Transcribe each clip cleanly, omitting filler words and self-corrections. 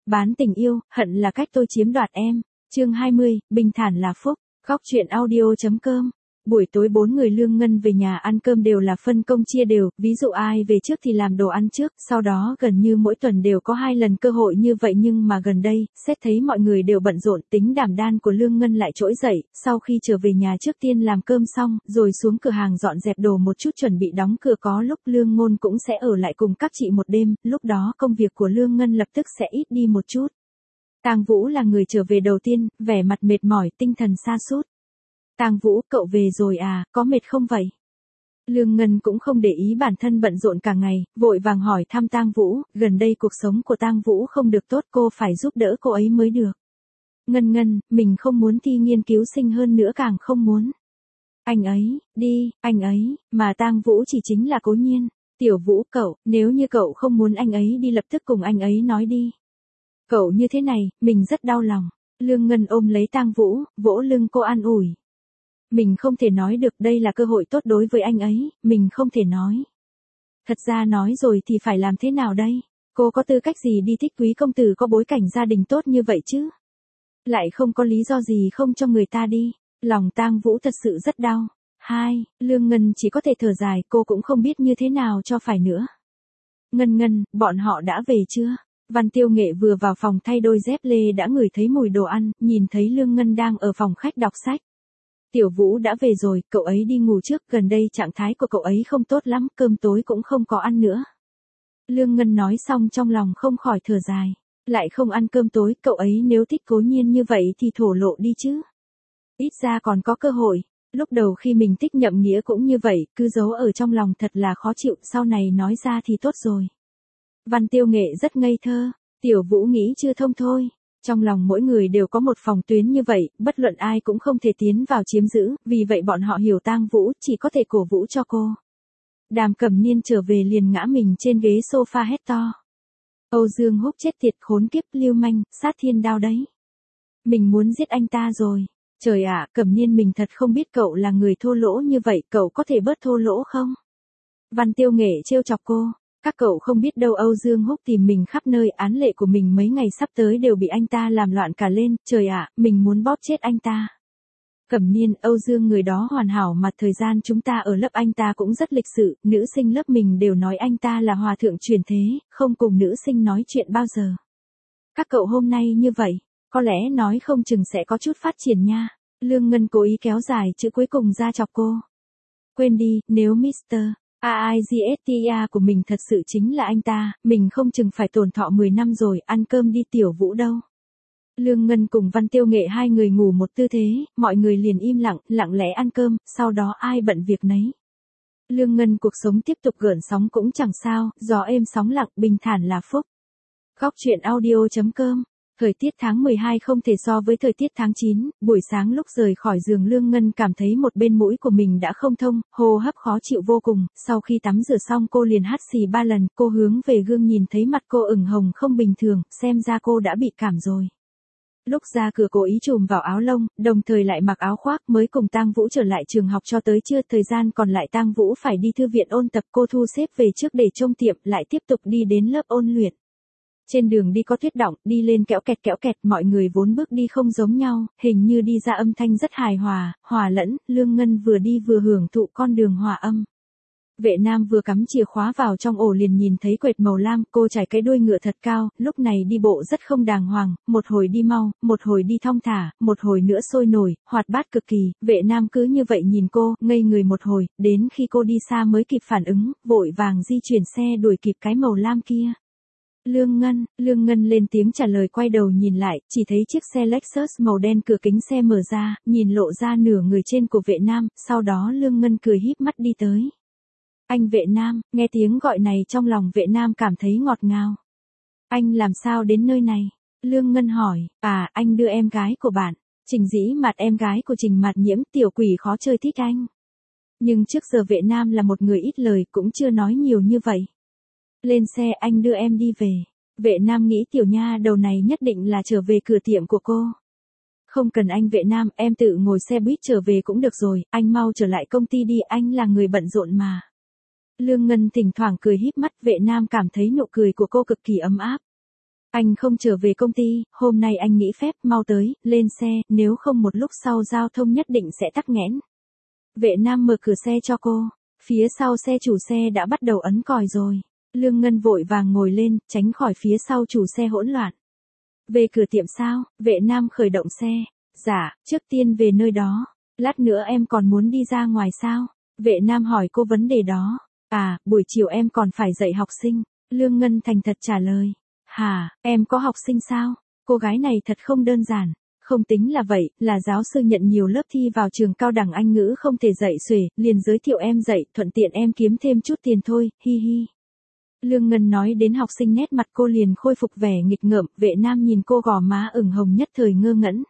Bán tình yêu, hận là cách tôi chiếm đoạt em. Chương 20, bình thản là phúc. Góc truyện audio.com. Buổi tối 4 người Lương Ngân về nhà ăn cơm đều là phân công chia đều, ví dụ ai về trước thì làm đồ ăn trước, sau đó gần như mỗi tuần đều có 2 lần cơ hội như vậy, nhưng mà gần đây, xét thấy mọi người đều bận rộn, tính đảm đan của Lương Ngân lại trỗi dậy, sau khi trở về nhà trước tiên làm cơm xong, rồi xuống cửa hàng dọn dẹp đồ một chút chuẩn bị đóng cửa, có lúc Lương Ngôn cũng sẽ ở lại cùng các chị một đêm, lúc đó công việc của Lương Ngân lập tức sẽ ít đi một chút. Tang Vũ là người trở về đầu tiên, vẻ mặt mệt mỏi, tinh thần sa sút. Tang Vũ, cậu về rồi à, có mệt không vậy? Lương Ngân cũng không để ý bản thân bận rộn cả ngày, vội vàng hỏi thăm Tang Vũ, gần đây cuộc sống của Tang Vũ không được tốt, cô phải giúp đỡ cô ấy mới được. Ngân, mình không muốn thi nghiên cứu sinh, hơn nữa càng không muốn. Anh ấy, đi, anh ấy, mà Tang Vũ chỉ chính là Cố Nhiên. Tiểu Vũ, cậu, nếu như cậu không muốn anh ấy đi lập tức cùng anh ấy nói đi. Cậu như thế này, mình rất đau lòng. Lương Ngân ôm lấy Tang Vũ, vỗ lưng cô an ủi. Mình không thể nói được, đây là cơ hội tốt đối với anh ấy, mình không thể nói. Thật ra nói rồi thì phải làm thế nào đây? Cô có tư cách gì đi thích quý công tử có bối cảnh gia đình tốt như vậy chứ? Lại không có lý do gì không cho người ta đi. Lòng Tang Vũ thật sự rất đau. Lương Ngân chỉ có thể thở dài, cô cũng không biết như thế nào cho phải nữa. Ngân, bọn họ đã về chưa? Văn Tiêu Nghệ vừa vào phòng thay đôi dép lê đã ngửi thấy mùi đồ ăn, nhìn thấy Lương Ngân đang ở phòng khách đọc sách. Tiểu Vũ đã về rồi, cậu ấy đi ngủ trước, gần đây trạng thái của cậu ấy không tốt lắm, cơm tối cũng không có ăn nữa. Lương Ngân nói xong trong lòng không khỏi thở dài, lại không ăn cơm tối, cậu ấy nếu thích Cố Nhiên như vậy thì thổ lộ đi chứ. Ít ra còn có cơ hội, lúc đầu khi mình thích Nhậm Nghĩa cũng như vậy, cứ giấu ở trong lòng thật là khó chịu, sau này nói ra thì tốt rồi. Văn Tiêu Nghệ rất ngây thơ, Tiểu Vũ nghĩ chưa thông thôi. Trong lòng mỗi người đều có một phòng tuyến như vậy, bất luận ai cũng không thể tiến vào chiếm giữ, vì vậy bọn họ hiểu Tang Vũ, chỉ có thể cổ vũ cho cô. Đàm Cẩm Niên trở về liền ngã mình trên ghế sofa hét to. Âu Dương Húc chết tiệt, khốn kiếp, lưu manh, sát thiên đao đấy. Mình muốn giết anh ta rồi. Trời ạ, Cẩm Niên, mình thật không biết cậu là người thô lỗ như vậy, cậu có thể bớt thô lỗ không? Văn Tiêu Nghệ trêu chọc cô. Các cậu không biết đâu, Âu Dương Húc tìm mình khắp nơi, án lệ của mình mấy ngày sắp tới đều bị anh ta làm loạn cả lên, trời ạ, mình muốn bóp chết anh ta. Cẩm Niên, Âu Dương người đó hoàn hảo mà thời gian chúng ta ở lớp anh ta cũng rất lịch sự, nữ sinh lớp mình đều nói anh ta là hòa thượng truyền thế, không cùng nữ sinh nói chuyện bao giờ. Các cậu hôm nay như vậy, có lẽ nói không chừng sẽ có chút phát triển nha. Lương Ngân cố ý kéo dài chữ cuối cùng ra chọc cô. Quên đi, nếu Mr. AIGSTA của mình thật sự chính là anh ta, mình không chừng phải tồn thọ 10 năm rồi, ăn cơm đi Tiểu Vũ đâu. Lương Ngân cùng Văn Tiêu Nghệ hai người ngủ một tư thế, mọi người liền im lặng, lặng lẽ ăn cơm, sau đó ai bận việc nấy. Lương Ngân cuộc sống tiếp tục gợn sóng cũng chẳng sao, gió êm sóng lặng, bình thản là phúc. Góc truyện audio.com. Thời tiết tháng 12 không thể so với thời tiết tháng 9, buổi sáng lúc rời khỏi giường Lương Ngân cảm thấy một bên mũi của mình đã không thông, hô hấp khó chịu vô cùng, sau khi tắm rửa xong cô liền hắt xì 3 lần, cô hướng về gương nhìn thấy mặt cô ửng hồng không bình thường, xem ra cô đã bị cảm rồi. Lúc ra cửa cố ý trùm vào áo lông, đồng thời lại mặc áo khoác, mới cùng Tang Vũ trở lại trường học cho tới trưa, thời gian còn lại Tang Vũ phải đi thư viện ôn tập, cô thu xếp về trước để trông tiệm, lại tiếp tục đi đến lớp ôn luyện. Trên đường đi có tuyết đọng, đi lên kéo kẹt, mọi người vốn bước đi không giống nhau, hình như đi ra âm thanh rất hài hòa, hòa lẫn, Lương Ngân vừa đi vừa hưởng thụ con đường hòa âm. Vệ Nam vừa cắm chìa khóa vào trong ổ liền nhìn thấy quệt màu lam, cô chải cái đuôi ngựa thật cao, lúc này đi bộ rất không đàng hoàng, một hồi đi mau, một hồi đi thong thả, một hồi nữa sôi nổi, hoạt bát cực kỳ, Vệ Nam cứ như vậy nhìn cô, ngây người một hồi, đến khi cô đi xa mới kịp phản ứng, vội vàng di chuyển xe đuổi kịp cái màu lam kia. Lương Ngân lên tiếng trả lời, quay đầu nhìn lại, chỉ thấy chiếc xe Lexus màu đen cửa kính xe mở ra, nhìn lộ ra nửa người trên của Vệ Nam, sau đó Lương Ngân cười híp mắt đi tới. Anh Vệ Nam, nghe tiếng gọi này trong lòng Vệ Nam cảm thấy ngọt ngào. Anh làm sao đến nơi này? Lương Ngân hỏi, anh đưa em gái của bạn, Trình Dĩ Mạt, em gái của Trình Mạt Nhiễm, tiểu quỷ khó chơi thích anh. Nhưng trước giờ Vệ Nam là một người ít lời, cũng chưa nói nhiều như vậy. Lên xe, anh đưa em đi về. Vệ Nam nghĩ tiểu nha đầu này nhất định là trở về cửa tiệm của cô. Không cần anh Vệ Nam, em tự ngồi xe buýt trở về cũng được rồi, anh mau trở lại công ty đi, anh là người bận rộn mà. Lương Ngân thỉnh thoảng cười híp mắt, Vệ Nam cảm thấy nụ cười của cô cực kỳ ấm áp. Anh không trở về công ty, hôm nay anh nghỉ phép, mau tới, lên xe, nếu không một lúc sau giao thông nhất định sẽ tắc nghẽn. Vệ Nam mở cửa xe cho cô. Phía sau xe chủ xe đã bắt đầu ấn còi rồi. Lương Ngân vội vàng ngồi lên, tránh khỏi phía sau chủ xe hỗn loạn. Về cửa tiệm sao? Vệ Nam khởi động xe. Dạ, trước tiên về nơi đó. Lát nữa em còn muốn đi ra ngoài sao? Vệ Nam hỏi cô vấn đề đó. À, buổi chiều em còn phải dạy học sinh. Lương Ngân thành thật trả lời. Hả, em có học sinh sao? Cô gái này thật không đơn giản. Không tính là vậy, là giáo sư nhận nhiều lớp thi vào trường cao đẳng Anh ngữ không thể dạy xuể, liền giới thiệu em dạy, thuận tiện em kiếm thêm chút tiền thôi, hi hi. Lương Ngân nói đến học sinh nét mặt cô liền khôi phục vẻ nghịch ngợm, Vệ Nam nhìn cô gò má ửng hồng nhất thời ngơ ngẩn.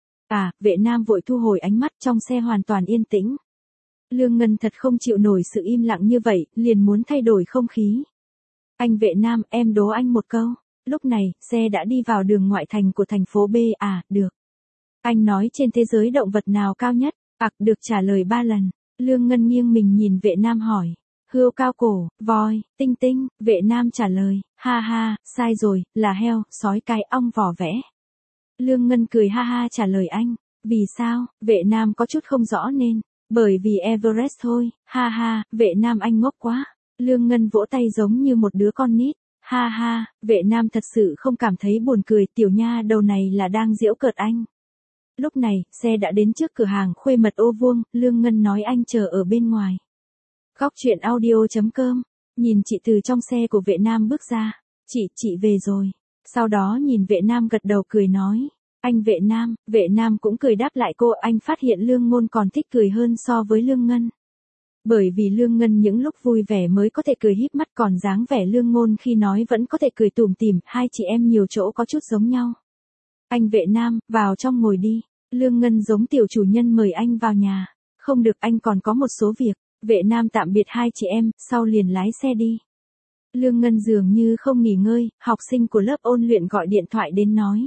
À, Vệ Nam vội thu hồi ánh mắt, trong xe hoàn toàn yên tĩnh. Lương Ngân thật không chịu nổi sự im lặng như vậy, liền muốn thay đổi không khí. Anh Vệ Nam, em đố anh một câu. Lúc này, xe đã đi vào đường ngoại thành của thành phố B. À, được. Anh nói trên thế giới động vật nào cao nhất? Được trả lời 3 lần. Lương Ngân nghiêng mình nhìn Vệ Nam hỏi. Hươu cao cổ, voi, tinh tinh, Vệ Nam trả lời. Ha ha, sai rồi, là heo, sói cái, ong vỏ vẽ. Lương Ngân cười ha ha trả lời anh. Vì sao? Vệ Nam có chút không rõ nên. Bởi vì Everest thôi, ha ha, Vệ Nam anh ngốc quá. Lương Ngân vỗ tay giống như một đứa con nít. Ha ha, Vệ Nam thật sự không cảm thấy buồn cười, tiểu nha đầu này là đang giễu cợt anh. Lúc này, xe đã đến trước cửa hàng Khuê Mật Ô Vuông, Lương Ngân nói anh chờ ở bên ngoài. Góc truyện audio.com, nhìn chị từ trong xe của Vệ Nam bước ra. Chị về rồi. Sau đó nhìn Vệ Nam gật đầu cười nói. Anh Vệ Nam cũng cười đáp lại cô, anh phát hiện Lương Ngôn còn thích cười hơn so với Lương Ngân. Bởi vì Lương Ngân những lúc vui vẻ mới có thể cười híp mắt, còn dáng vẻ Lương Ngôn khi nói vẫn có thể cười tủm tỉm, hai chị em nhiều chỗ có chút giống nhau. Anh Vệ Nam, vào trong ngồi đi. Lương Ngân giống tiểu chủ nhân mời anh vào nhà. Không được, anh còn có một số việc. Vệ Nam tạm biệt hai chị em, sau liền lái xe đi. Lương Ngân dường như không nghỉ ngơi, học sinh của lớp ôn luyện gọi điện thoại đến nói.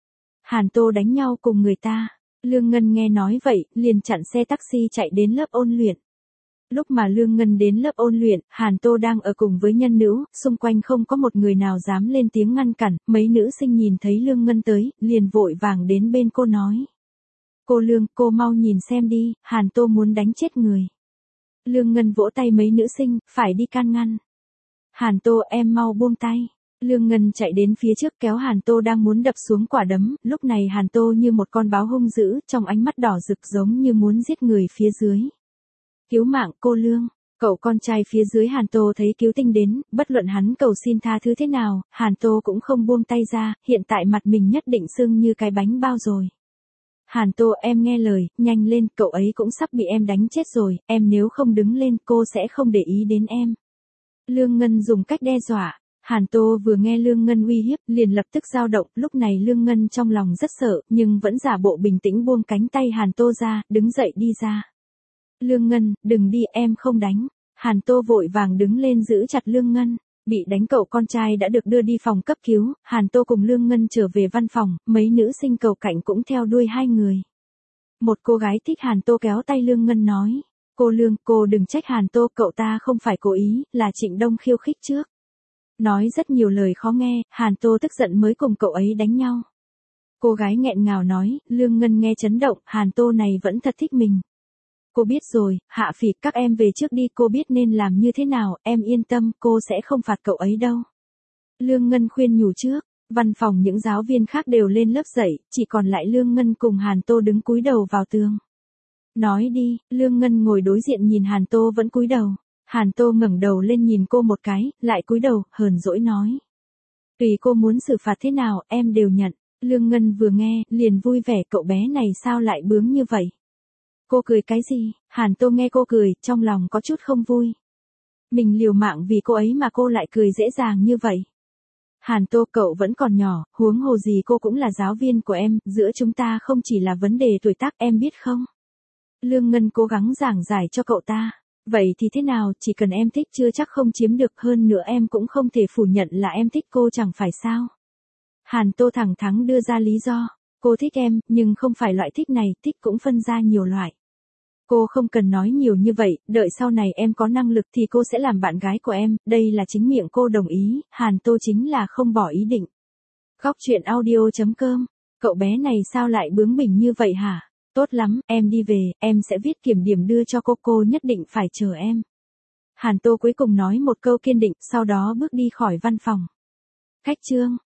Hàn Tô đánh nhau cùng người ta. Lương Ngân nghe nói vậy, liền chặn xe taxi chạy đến lớp ôn luyện. Lúc mà Lương Ngân đến lớp ôn luyện, Hàn Tô đang ở cùng với nhân nữ, xung quanh không có một người nào dám lên tiếng ngăn cản, mấy nữ sinh nhìn thấy Lương Ngân tới, liền vội vàng đến bên cô nói. Cô Lương, cô mau nhìn xem đi, Hàn Tô muốn đánh chết người. Lương Ngân vỗ tay mấy nữ sinh, phải đi can ngăn. Hàn Tô, em mau buông tay. Lương Ngân chạy đến phía trước kéo Hàn Tô đang muốn đập xuống quả đấm, lúc này Hàn Tô như một con báo hung dữ, trong ánh mắt đỏ rực giống như muốn giết người phía dưới. Cứu mạng cô Lương, cậu con trai phía dưới Hàn Tô thấy cứu tinh đến, bất luận hắn cầu xin tha thứ thế nào, Hàn Tô cũng không buông tay ra, hiện tại mặt mình nhất định sưng như cái bánh bao rồi. Hàn Tô, em nghe lời, nhanh lên, cậu ấy cũng sắp bị em đánh chết rồi, em nếu không đứng lên cô sẽ không để ý đến em. Lương Ngân dùng cách đe dọa. Hàn Tô vừa nghe Lương Ngân uy hiếp, liền lập tức dao động, lúc này Lương Ngân trong lòng rất sợ, nhưng vẫn giả bộ bình tĩnh buông cánh tay Hàn Tô ra, đứng dậy đi ra. Lương Ngân, đừng đi, em không đánh. Hàn Tô vội vàng đứng lên giữ chặt Lương Ngân. Bị đánh cậu con trai đã được đưa đi phòng cấp cứu, Hàn Tô cùng Lương Ngân trở về văn phòng, mấy nữ sinh cầu cạnh cũng theo đuôi hai người. Một cô gái thích Hàn Tô kéo tay Lương Ngân nói. Cô Lương, cô đừng trách Hàn Tô, cậu ta không phải cố ý, là Trịnh Đông khiêu khích trước. Nói rất nhiều lời khó nghe, Hàn Tô tức giận mới cùng cậu ấy đánh nhau. Cô gái nghẹn ngào nói, Lương Ngân nghe chấn động, Hàn Tô này vẫn thật thích mình. Cô biết rồi, Hạ Phỉ, các em về trước đi, cô biết nên làm như thế nào, em yên tâm, cô sẽ không phạt cậu ấy đâu. Lương Ngân khuyên nhủ trước, văn phòng những giáo viên khác đều lên lớp dạy, chỉ còn lại Lương Ngân cùng Hàn Tô đứng cúi đầu vào tường. Nói đi, Lương Ngân ngồi đối diện nhìn Hàn Tô vẫn cúi đầu. Hàn Tô ngẩng đầu lên nhìn cô một cái, lại cúi đầu, hờn dỗi nói. Tùy cô muốn xử phạt thế nào, em đều nhận. Lương Ngân vừa nghe, liền vui vẻ, cậu bé này sao lại bướng như vậy? Cô cười cái gì? Hàn Tô nghe cô cười, trong lòng có chút không vui. Mình liều mạng vì cô ấy mà cô lại cười dễ dàng như vậy. Hàn Tô, cậu vẫn còn nhỏ, huống hồ gì cô cũng là giáo viên của em, giữa chúng ta không chỉ là vấn đề tuổi tác, em biết không? Lương Ngân cố gắng giảng giải cho cậu ta. Vậy thì thế nào, chỉ cần em thích chưa chắc không chiếm được, hơn nữa em cũng không thể phủ nhận là em thích cô chẳng phải sao? Hàn Tô thẳng thắn đưa ra lý do. Cô thích em, nhưng không phải loại thích này, thích cũng phân ra nhiều loại. Cô không cần nói nhiều như vậy, đợi sau này em có năng lực thì cô sẽ làm bạn gái của em, đây là chính miệng cô đồng ý, Hàn Tô chính là không bỏ ý định. Góc truyện audio.com. Cậu bé này sao lại bướng bỉnh như vậy hả? Tốt lắm, em đi về, em sẽ viết kiểm điểm đưa cho cô nhất định phải chờ em. Hàn Tô cuối cùng nói một câu kiên định, sau đó bước đi khỏi văn phòng. Khách chương.